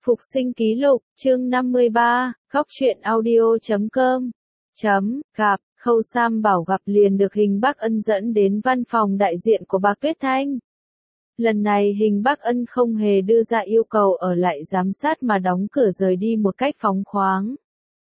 Phục sinh ký lục, chương 53, góc truyện audio.com. Gặp, Khâu Sam bảo gặp liền được Hình Bắc Ân dẫn đến văn phòng đại diện của bà Tuyết Thanh. Lần này Hình Bắc Ân không hề đưa ra yêu cầu ở lại giám sát mà đóng cửa rời đi một cách phóng khoáng.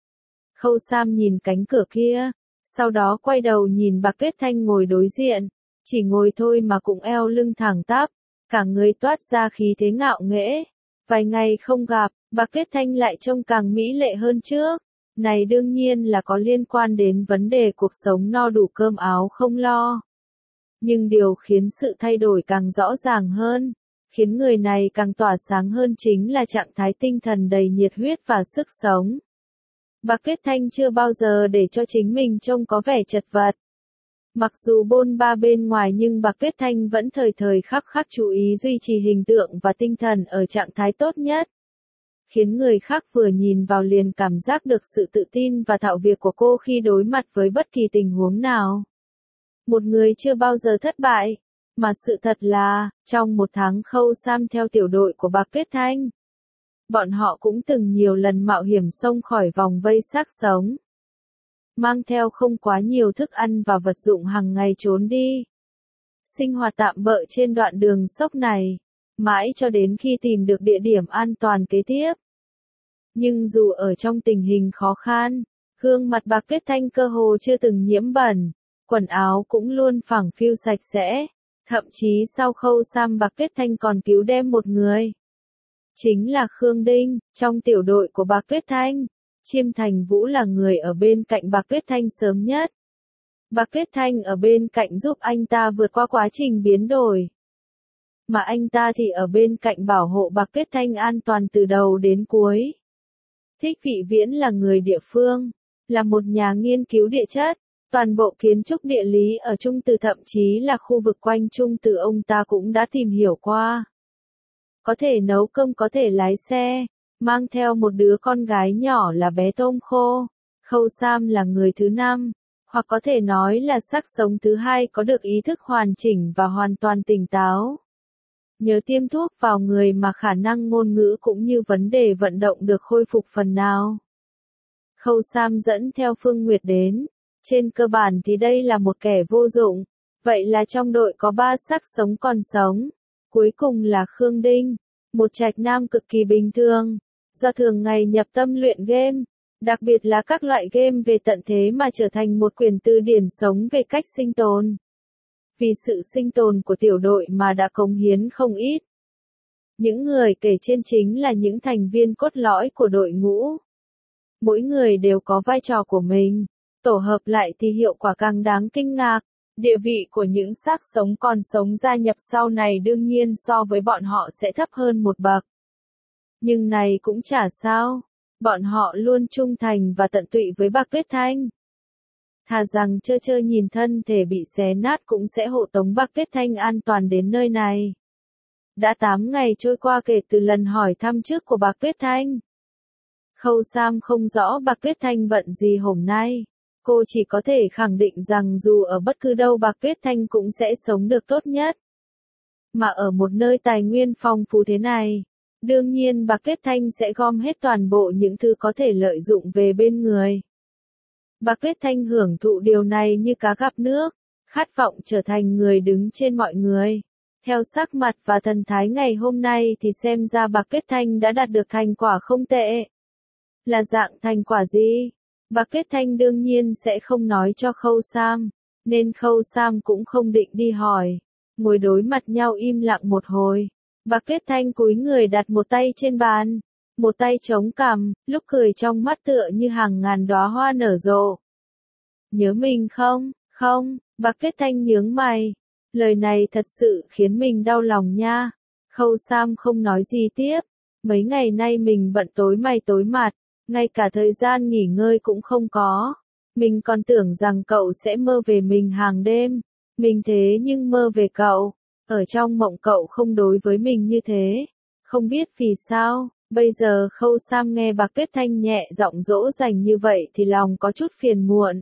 Khâu Sam nhìn cánh cửa kia, sau đó quay đầu nhìn bà Tuyết Thanh ngồi đối diện, chỉ ngồi thôi mà cũng eo lưng thẳng tắp, cả người toát ra khí thế ngạo nghễ. Vài ngày không gặp, bà Tuyết Thanh lại trông càng mỹ lệ hơn trước. Này đương nhiên là có liên quan đến vấn đề cuộc sống no đủ cơm áo không lo. Nhưng điều khiến sự thay đổi càng rõ ràng hơn, khiến người này càng tỏa sáng hơn chính là trạng thái tinh thần đầy nhiệt huyết và sức sống. Bà Tuyết Thanh chưa bao giờ để cho chính mình trông có vẻ chật vật. Mặc dù bôn ba bên ngoài nhưng bà Tuyết Thanh vẫn thời thời khắc khắc chú ý duy trì hình tượng và tinh thần ở trạng thái tốt nhất. Khiến người khác vừa nhìn vào liền cảm giác được sự tự tin và thạo việc của cô khi đối mặt với bất kỳ tình huống nào. Một người chưa bao giờ thất bại, mà sự thật là, trong một tháng Khâu Sam theo tiểu đội của bà Tuyết Thanh, bọn họ cũng từng nhiều lần mạo hiểm xông khỏi vòng vây xác sống. Mang theo không quá nhiều thức ăn và vật dụng hàng ngày trốn đi. Sinh hoạt tạm bợ trên đoạn đường sốc này, mãi cho đến khi tìm được địa điểm an toàn kế tiếp. Nhưng dù ở trong tình hình khó khăn, gương mặt bà Tuyết Thanh cơ hồ chưa từng nhiễm bẩn, quần áo cũng luôn phẳng phiu sạch sẽ. Thậm chí sau Khâu Sam bà Tuyết Thanh còn cứu đem một người. Chính là Khương Đinh, trong tiểu đội của bà Tuyết Thanh. Chiêm Thành Vũ là người ở bên cạnh bà Tuyết Thanh sớm nhất. Bà Tuyết Thanh ở bên cạnh giúp anh ta vượt qua quá trình biến đổi. Mà anh ta thì ở bên cạnh bảo hộ bà Tuyết Thanh an toàn từ đầu đến cuối. Thích Vị Viễn là người địa phương, là một nhà nghiên cứu địa chất, toàn bộ kiến trúc địa lý ở Trung Từ thậm chí là khu vực quanh Trung Từ ông ta cũng đã tìm hiểu qua. Có thể nấu cơm, có thể lái xe, mang theo một đứa con gái nhỏ là bé tôm khô. Khâu Sam là người thứ 5, hoặc có thể nói là xác sống thứ 2 có được ý thức hoàn chỉnh và hoàn toàn tỉnh táo. Nhớ tiêm thuốc vào người mà khả năng ngôn ngữ cũng như vấn đề vận động được khôi phục phần nào. Khâu Sam dẫn theo Phương Nguyệt đến. Trên cơ bản thì đây là một kẻ vô dụng. Vậy là trong đội có 3 xác sống còn sống. Cuối cùng là Khương Đinh, một trạch nam cực kỳ bình thường. Do thường ngày nhập tâm luyện game, đặc biệt là các loại game về tận thế mà trở thành một quyển từ điển sống về cách sinh tồn. Vì sự sinh tồn của tiểu đội mà đã cống hiến không ít. Những người kể trên chính là những thành viên cốt lõi của đội ngũ. Mỗi người đều có vai trò của mình, tổ hợp lại thì hiệu quả càng đáng kinh ngạc. Địa vị của những xác sống còn sống gia nhập sau này đương nhiên so với bọn họ sẽ thấp hơn một bậc. Nhưng này cũng chả sao, bọn họ luôn trung thành và tận tụy với bà Tuyết Thanh. Thà rằng trơ nhìn thân thể bị xé nát cũng sẽ hộ tống bà Tuyết Thanh an toàn đến nơi này. Đã 8 ngày trôi qua kể từ lần hỏi thăm trước của bà Tuyết Thanh. Khâu Sam không rõ bà Tuyết Thanh bận gì hôm nay. Cô chỉ có thể khẳng định rằng dù ở bất cứ đâu bà Tuyết Thanh cũng sẽ sống được tốt nhất. Mà ở một nơi tài nguyên phong phú thế này, đương nhiên bà Tuyết Thanh sẽ gom hết toàn bộ những thứ có thể lợi dụng về bên người. Bà Tuyết Thanh hưởng thụ điều này như cá gặp nước, khát vọng trở thành người đứng trên mọi người. Theo sắc mặt và thần thái ngày hôm nay thì xem ra bà Tuyết Thanh đã đạt được thành quả không tệ. Là dạng thành quả gì? Bà Tuyết Thanh đương nhiên sẽ không nói cho Khâu Sam, nên Khâu Sam cũng không định đi hỏi. Ngồi đối mặt nhau im lặng một hồi. Bà Tuyết Thanh cúi người đặt một tay trên bàn, một tay chống cằm, lúc cười trong mắt tựa như hàng ngàn đóa hoa nở rộ. Nhớ mình không? Không, bà Tuyết Thanh nhướng mày. Lời này thật sự khiến mình đau lòng nha. Khâu Sam không nói gì tiếp. Mấy ngày nay mình bận tối mày tối mặt, ngay cả thời gian nghỉ ngơi cũng không có. Mình còn tưởng rằng cậu sẽ mơ về mình hàng đêm. Mình thế nhưng mơ về cậu. Ở trong mộng cậu không đối với mình như thế. Không biết vì sao, bây giờ Khâu Sam nghe bà Tuyết Thanh nhẹ giọng dỗ dành như vậy thì lòng có chút phiền muộn.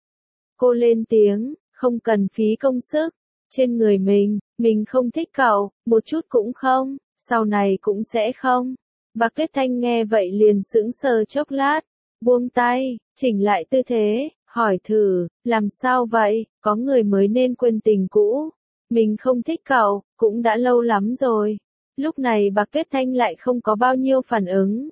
Cô lên tiếng, không cần phí công sức. Trên người mình không thích cậu, một chút cũng không, sau này cũng sẽ không. Bạc Tuyết Thanh nghe vậy liền sững sờ chốc lát, buông tay, chỉnh lại tư thế, hỏi thử, làm sao vậy, có người mới nên quên tình cũ. Mình không thích cậu, cũng đã lâu lắm rồi. Lúc này Bạc Tuyết Thanh lại không có bao nhiêu phản ứng.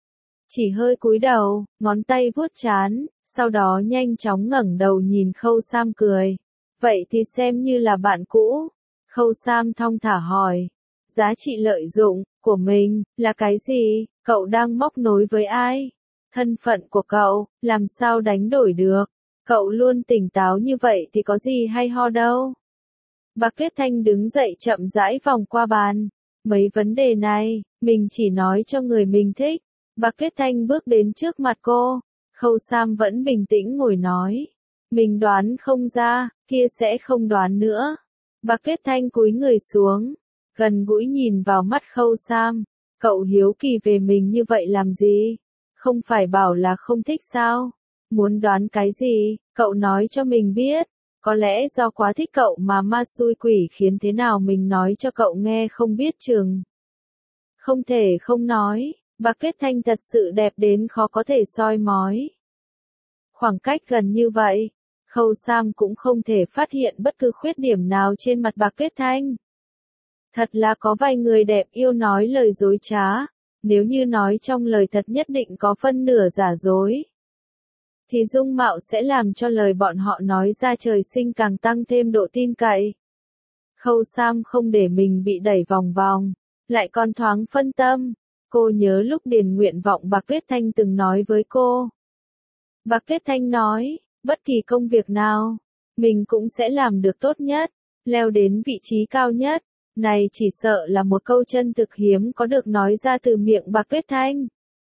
Chỉ hơi cúi đầu, ngón tay vuốt trán, sau đó nhanh chóng ngẩng đầu nhìn Khâu Sam cười. Vậy thì xem như là bạn cũ. Khâu Sam thong thả hỏi. Giá trị lợi dụng của mình là cái gì? Cậu đang móc nối với ai? Thân phận của cậu, làm sao đánh đổi được? Cậu luôn tỉnh táo như vậy thì có gì hay ho đâu. Bạc Tuyết Thanh đứng dậy chậm rãi vòng qua bàn. Mấy vấn đề này, mình chỉ nói cho người mình thích. Bạc Tuyết Thanh bước đến trước mặt cô. Khâu Sam vẫn bình tĩnh ngồi nói. Mình đoán không ra, kia sẽ không đoán nữa. Bạc Tuyết Thanh cúi người xuống, gần gũi nhìn vào mắt Khâu Sam. Cậu hiếu kỳ về mình như vậy làm gì? Không phải bảo là không thích sao? Muốn đoán cái gì, cậu nói cho mình biết. Có lẽ do quá thích cậu mà ma xui quỷ khiến thế nào mình nói cho cậu nghe không biết chừng. Không thể không nói, Bạc Tuyết Thanh thật sự đẹp đến khó có thể soi mói. Khoảng cách gần như vậy, Khâu Sam cũng không thể phát hiện bất cứ khuyết điểm nào trên mặt Bạc Tuyết Thanh. Thật là có vài người đẹp yêu nói lời dối trá, nếu như nói trong lời thật nhất định có phân nửa giả dối. Thì dung mạo sẽ làm cho lời bọn họ nói ra trời sinh càng tăng thêm độ tin cậy. Khâu Sam không để mình bị đẩy vòng vòng, lại còn thoáng phân tâm. Cô nhớ lúc điền nguyện vọng Bạc Tuyết Thanh từng nói với cô. Bạc Tuyết Thanh nói, bất kỳ công việc nào, mình cũng sẽ làm được tốt nhất, leo đến vị trí cao nhất. Này chỉ sợ là một câu chân thực hiếm có được nói ra từ miệng Bạc Tuyết Thanh.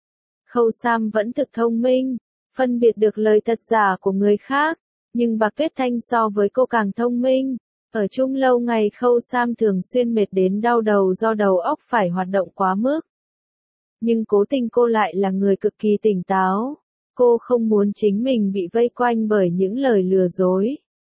Khâu Sam vẫn thực thông minh, phân biệt được lời thật giả của người khác, nhưng Bạc Tuyết Thanh so với cô càng thông minh. Ở chung lâu ngày Khâu Sam thường xuyên mệt đến đau đầu do đầu óc phải hoạt động quá mức. Nhưng cố tình cô lại là người cực kỳ tỉnh táo. Cô không muốn chính mình bị vây quanh bởi những lời lừa dối.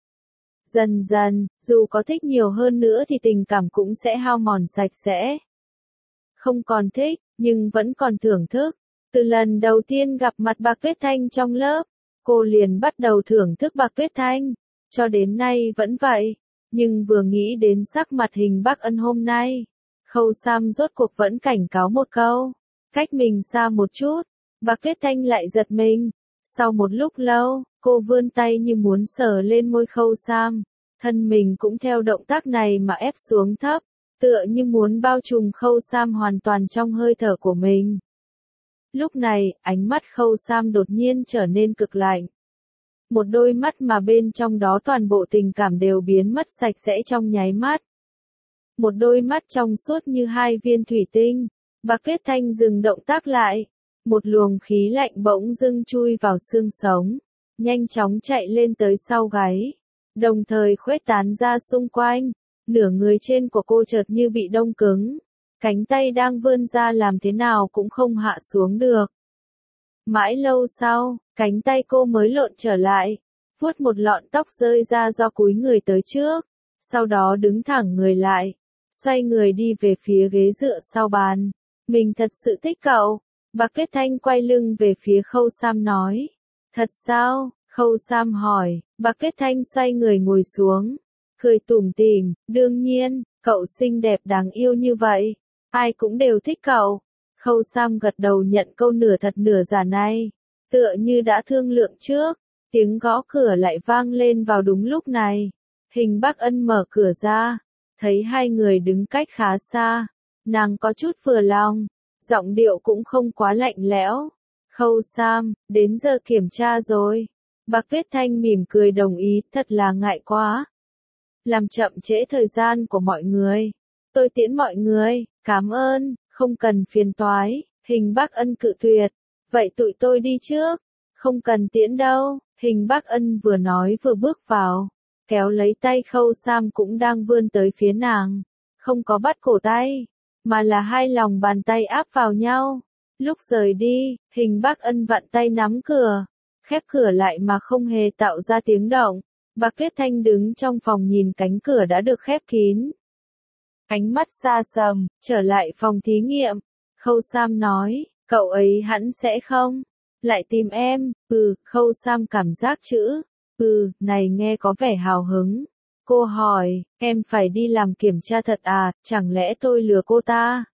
Dần dần, dù có thích nhiều hơn nữa thì tình cảm cũng sẽ hao mòn sạch sẽ. Không còn thích, nhưng vẫn còn thưởng thức. Từ lần đầu tiên gặp mặt Bạc Tuyết Thanh trong lớp, cô liền bắt đầu thưởng thức Bạc Tuyết Thanh. Cho đến nay vẫn vậy. Nhưng vừa nghĩ đến sắc mặt Hình Bắc Ân hôm nay, Khâu Sam rốt cuộc vẫn cảnh cáo một câu. Cách mình xa một chút. Bạc Tuyết Thanh lại giật mình. Sau một lúc lâu, cô vươn tay như muốn sờ lên môi Khâu Sam. Thân mình cũng theo động tác này mà ép xuống thấp, tựa như muốn bao trùm Khâu Sam hoàn toàn trong hơi thở của mình. Lúc này, ánh mắt Khâu Sam đột nhiên trở nên cực lạnh. Một đôi mắt mà bên trong đó toàn bộ tình cảm đều biến mất sạch sẽ trong nháy mắt. Một đôi mắt trong suốt như hai viên thủy tinh. Bạc Tuyết Thanh dừng động tác lại. Một luồng khí lạnh bỗng dưng chui vào xương sống, nhanh chóng chạy lên tới sau gáy, đồng thời khuếch tán ra xung quanh. Nửa người trên của cô chợt như bị đông cứng, cánh tay đang vươn ra làm thế nào cũng không hạ xuống được. Mãi lâu sau, cánh tay cô mới lộn trở lại, vuốt một lọn tóc rơi ra do cúi người tới trước, sau đó đứng thẳng người lại, xoay người đi về phía ghế dựa sau bàn. Mình thật sự thích cậu. Bạc Tuyết Thanh quay lưng về phía Khâu Sam nói. Thật sao? Khâu Sam hỏi. Bạc Tuyết Thanh xoay người ngồi xuống, cười tủm tỉm. Đương nhiên, cậu xinh đẹp đáng yêu như vậy, ai cũng đều thích cậu. Khâu Sam gật đầu nhận câu nửa thật nửa giả này. Tựa như đã thương lượng trước, tiếng gõ cửa lại vang lên vào đúng lúc này. Hình Bắc Ân mở cửa ra, thấy hai người đứng cách khá xa. Nàng có chút vừa lòng, giọng điệu cũng không quá lạnh lẽo. Khâu Sam, đến giờ kiểm tra rồi. Bạc Tuyết Thanh mỉm cười đồng ý, thật là ngại quá. Làm chậm trễ thời gian của mọi người. Tôi tiễn mọi người, cảm ơn, không cần phiền toái. Hình Bắc Ân cự tuyệt. Vậy tụi tôi đi trước. Không cần tiễn đâu. Hình Bắc Ân vừa nói vừa bước vào, kéo lấy tay Khâu Sam cũng đang vươn tới phía nàng. Không có bắt cổ tay, mà là hai lòng bàn tay áp vào nhau. Lúc rời đi, Hình Bắc Ân vặn tay nắm cửa, khép cửa lại mà không hề tạo ra tiếng động. Bạc Tuyết Thanh đứng trong phòng nhìn cánh cửa đã được khép kín. Ánh mắt xa sầm, trở lại phòng thí nghiệm. Khâu Sam nói, cậu ấy hẳn sẽ không lại tìm em. Khâu Sam cảm giác chữ này nghe có vẻ hào hứng. Cô hỏi, em phải đi làm kiểm tra thật à, chẳng lẽ tôi lừa cô ta?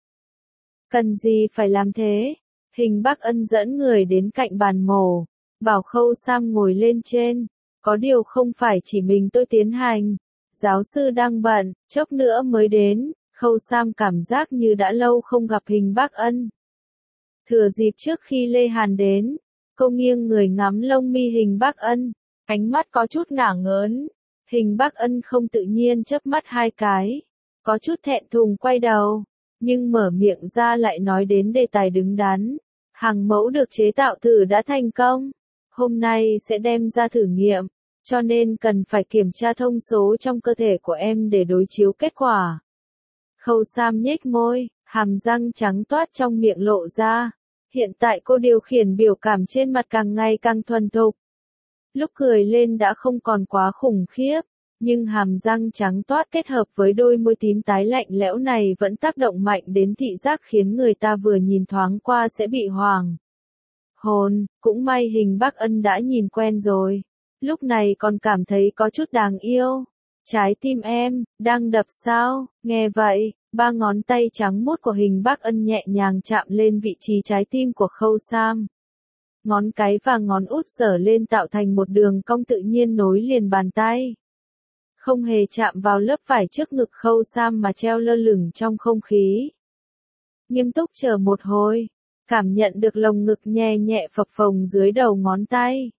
Cần gì phải làm thế? Hình Bắc Ân dẫn người đến cạnh bàn mổ, bảo Khâu Sam ngồi lên trên. Có điều không phải chỉ mình tôi tiến hành. Giáo sư đang bận, chốc nữa mới đến. Khâu Sam cảm giác như đã lâu không gặp Hình Bắc Ân. Thừa dịp trước khi Lê Hàn đến, cô nghiêng người ngắm lông mi Hình Bắc Ân, ánh mắt có chút ngả ngớn. Hình Bắc Ân không tự nhiên chớp mắt hai cái, có chút thẹn thùng quay đầu, nhưng mở miệng ra lại nói đến đề tài đứng đắn. Hàng mẫu được chế tạo thử đã thành công, hôm nay sẽ đem ra thử nghiệm, cho nên cần phải kiểm tra thông số trong cơ thể của em để đối chiếu kết quả. Khâu Sam nhếch môi, hàm răng trắng toát trong miệng lộ ra. Hiện tại cô điều khiển biểu cảm trên mặt càng ngày càng thuần thục. Lúc cười lên đã không còn quá khủng khiếp, nhưng hàm răng trắng toát kết hợp với đôi môi tím tái lạnh lẽo này vẫn tác động mạnh đến thị giác khiến người ta vừa nhìn thoáng qua sẽ bị hoảng hồn. Cũng may Hình Bắc Ân đã nhìn quen rồi, lúc này còn cảm thấy có chút đáng yêu. Trái tim em đang đập sao? Nghe vậy, ba ngón tay trắng muốt của Hình Bắc Ân nhẹ nhàng chạm lên vị trí trái tim của Khâu Sam. Ngón cái và ngón út giở lên tạo thành một đường cong tự nhiên nối liền bàn tay. Không hề chạm vào lớp vải trước ngực Khâu Sam mà treo lơ lửng trong không khí. Nghiêm túc chờ một hồi, cảm nhận được lồng ngực nhẹ nhẹ phập phồng dưới đầu ngón tay.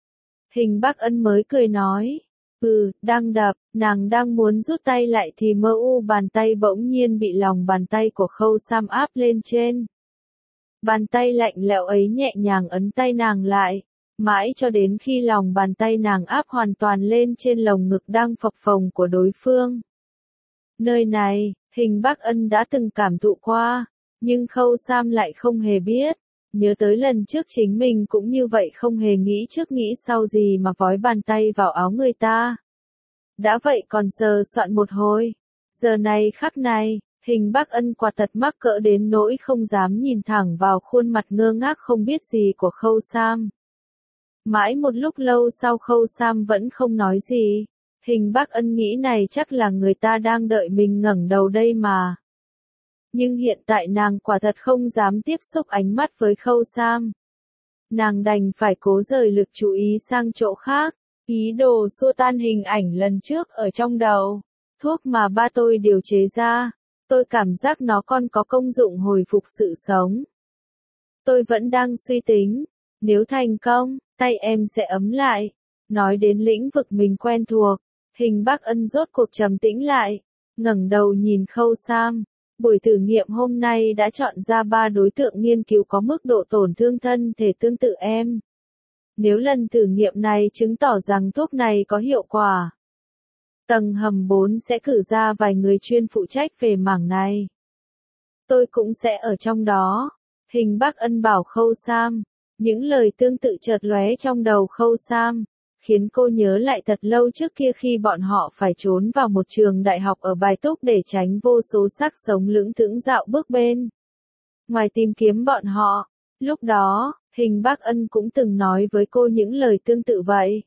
Hình Bắc Ân mới cười nói, đang đập. Nàng đang muốn rút tay lại thì bàn tay bỗng nhiên bị lòng bàn tay của Khâu Sam áp lên trên. Bàn tay lạnh lẽo ấy nhẹ nhàng ấn tay nàng lại, mãi cho đến khi lòng bàn tay nàng áp hoàn toàn lên trên lồng ngực đang phập phồng của đối phương. Nơi này, Hình Bắc Ân đã từng cảm thụ qua, nhưng Khâu Sam lại không hề biết. Nhớ tới lần trước chính mình cũng như vậy, không hề nghĩ trước nghĩ sau gì mà vói bàn tay vào áo người ta. Đã vậy còn sờ soạn một hồi. Giờ này khắc này, Hình Bắc Ân quả thật mắc cỡ đến nỗi không dám nhìn thẳng vào khuôn mặt ngơ ngác không biết gì của Khâu Sam. Mãi một lúc lâu sau Khâu Sam vẫn không nói gì. Hình Bắc Ân nghĩ này chắc là người ta đang đợi mình ngẩng đầu đây mà. Nhưng hiện tại nàng quả thật không dám tiếp xúc ánh mắt với Khâu Sam. Nàng đành phải cố rời lực chú ý sang chỗ khác, ý đồ xua tan hình ảnh lần trước ở trong đầu. Thuốc mà ba tôi điều chế ra, tôi cảm giác nó còn có công dụng hồi phục sự sống. Tôi vẫn đang suy tính, nếu thành công, tay em sẽ ấm lại. Nói đến lĩnh vực mình quen thuộc, Hình Bắc Ân rốt cuộc trầm tĩnh lại, ngẩng đầu nhìn Khâu Sam. Buổi thử nghiệm hôm nay đã chọn ra 3 đối tượng nghiên cứu có mức độ tổn thương thân thể tương tự em. Nếu lần thử nghiệm này chứng tỏ rằng thuốc này có hiệu quả, tầng hầm 4 sẽ cử ra vài người chuyên phụ trách về mảng này. Tôi cũng sẽ ở trong đó. Hình Bắc Ân bảo Khâu Sam. Những lời tương tự chợt lóe trong đầu Khâu Sam, khiến cô nhớ lại thật lâu trước kia khi bọn họ phải trốn vào một trường đại học ở Bài Túc để tránh vô số xác sống lững thững dạo bước bên ngoài tìm kiếm bọn họ. Lúc đó, Hình Bắc Ân cũng từng nói với cô những lời tương tự vậy.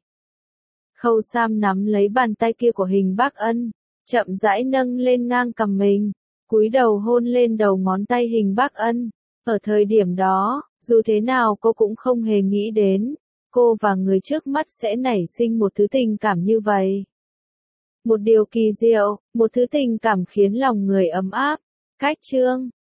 Khâu Sam nắm lấy bàn tay kia của Hình Bắc Ân, chậm rãi nâng lên ngang cằm mình, cúi đầu hôn lên đầu ngón tay Hình Bắc Ân. Ở thời điểm đó, dù thế nào cô cũng không hề nghĩ đến, cô và người trước mắt sẽ nảy sinh một thứ tình cảm như vậy. Một điều kỳ diệu, một thứ tình cảm khiến lòng người ấm áp. Cách chương